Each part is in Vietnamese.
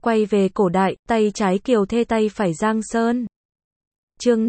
Quay về cổ đại, tay trái Kiều Thê tay phải Giang Sơn. Chương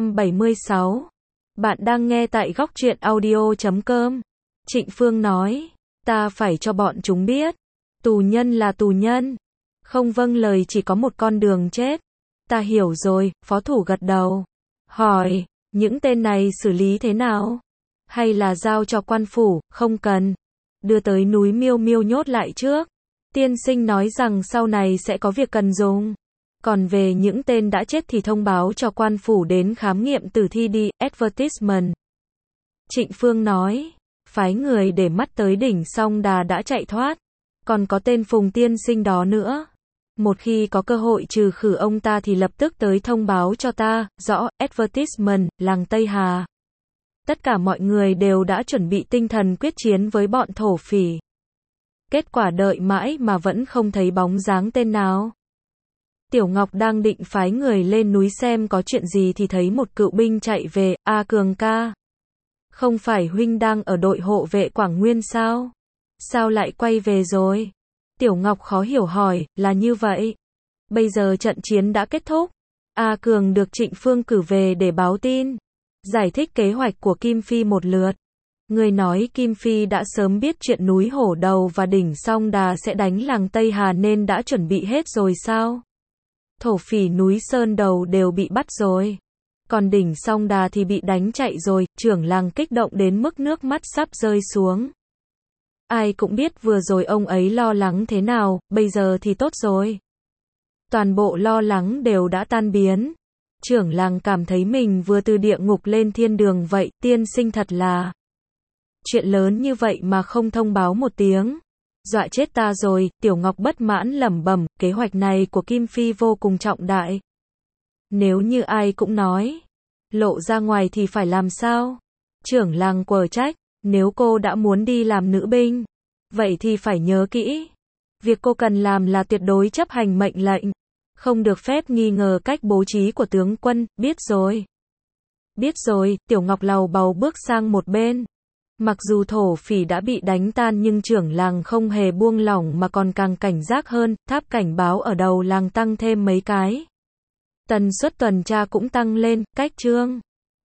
576. Bạn đang nghe tại góc truyện audio.com. Trịnh Phương nói, ta phải cho bọn chúng biết, tù nhân là tù nhân, không vâng lời chỉ có một con đường chết. Ta hiểu rồi, phó thủ gật đầu. Hỏi, những tên này xử lý thế nào? Hay là giao cho quan phủ, không cần. Đưa tới núi Miêu Miêu nhốt lại trước. Tiên sinh nói rằng sau này sẽ có việc cần dùng. Còn về những tên đã chết thì thông báo cho quan phủ đến khám nghiệm tử thi đi, advertisement. Trịnh Phương nói, phái người để mắt tới đỉnh Song Đà đã chạy thoát. Còn có tên Phùng tiên sinh đó nữa. Một khi có cơ hội trừ khử ông ta thì lập tức tới thông báo cho ta, rõ, advertisement, làng Tây Hà. Tất cả mọi người đều đã chuẩn bị tinh thần quyết chiến với bọn thổ phỉ. Kết quả đợi mãi mà vẫn không thấy bóng dáng tên nào. Tiểu Ngọc đang định phái người lên núi xem có chuyện gì thì thấy một cựu binh chạy về, A Cường ca. Không phải huynh đang ở đội hộ vệ Quảng Nguyên sao? Sao lại quay về rồi? Tiểu Ngọc khó hiểu hỏi, là như vậy. Bây giờ trận chiến đã kết thúc. A Cường được Trịnh Phương cử về để báo tin. Giải thích kế hoạch của Kim Phi một lượt. Người nói Kim Phi đã sớm biết chuyện núi Hổ Đầu và đỉnh Song Đà sẽ đánh làng Tây Hà nên đã chuẩn bị hết rồi sao? Thổ phỉ núi Sơn Đầu đều bị bắt rồi. Còn đỉnh Song Đà thì bị đánh chạy rồi, trưởng làng kích động đến mức nước mắt sắp rơi xuống. Ai cũng biết vừa rồi ông ấy lo lắng thế nào, bây giờ thì tốt rồi. Toàn bộ lo lắng đều đã tan biến. Trưởng làng cảm thấy mình vừa từ địa ngục lên thiên đường vậy, tiên sinh thật là. Chuyện lớn như vậy mà không thông báo một tiếng. Dọa chết ta rồi, Tiểu Ngọc bất mãn lẩm bẩm, kế hoạch này của Kim Phi vô cùng trọng đại. Nếu như ai cũng nói, lộ ra ngoài thì phải làm sao? Trưởng làng quở trách, nếu cô đã muốn đi làm nữ binh, vậy thì phải nhớ kỹ. Việc cô cần làm là tuyệt đối chấp hành mệnh lệnh. Không được phép nghi ngờ cách bố trí của tướng quân, biết rồi. Biết rồi, Tiểu Ngọc lầu bầu bước sang một bên. Mặc dù thổ phỉ đã bị đánh tan nhưng trưởng làng không hề buông lỏng mà còn càng cảnh giác hơn, tháp cảnh báo ở đầu làng tăng thêm mấy cái. Tần suất tuần tra cũng tăng lên, cách trương.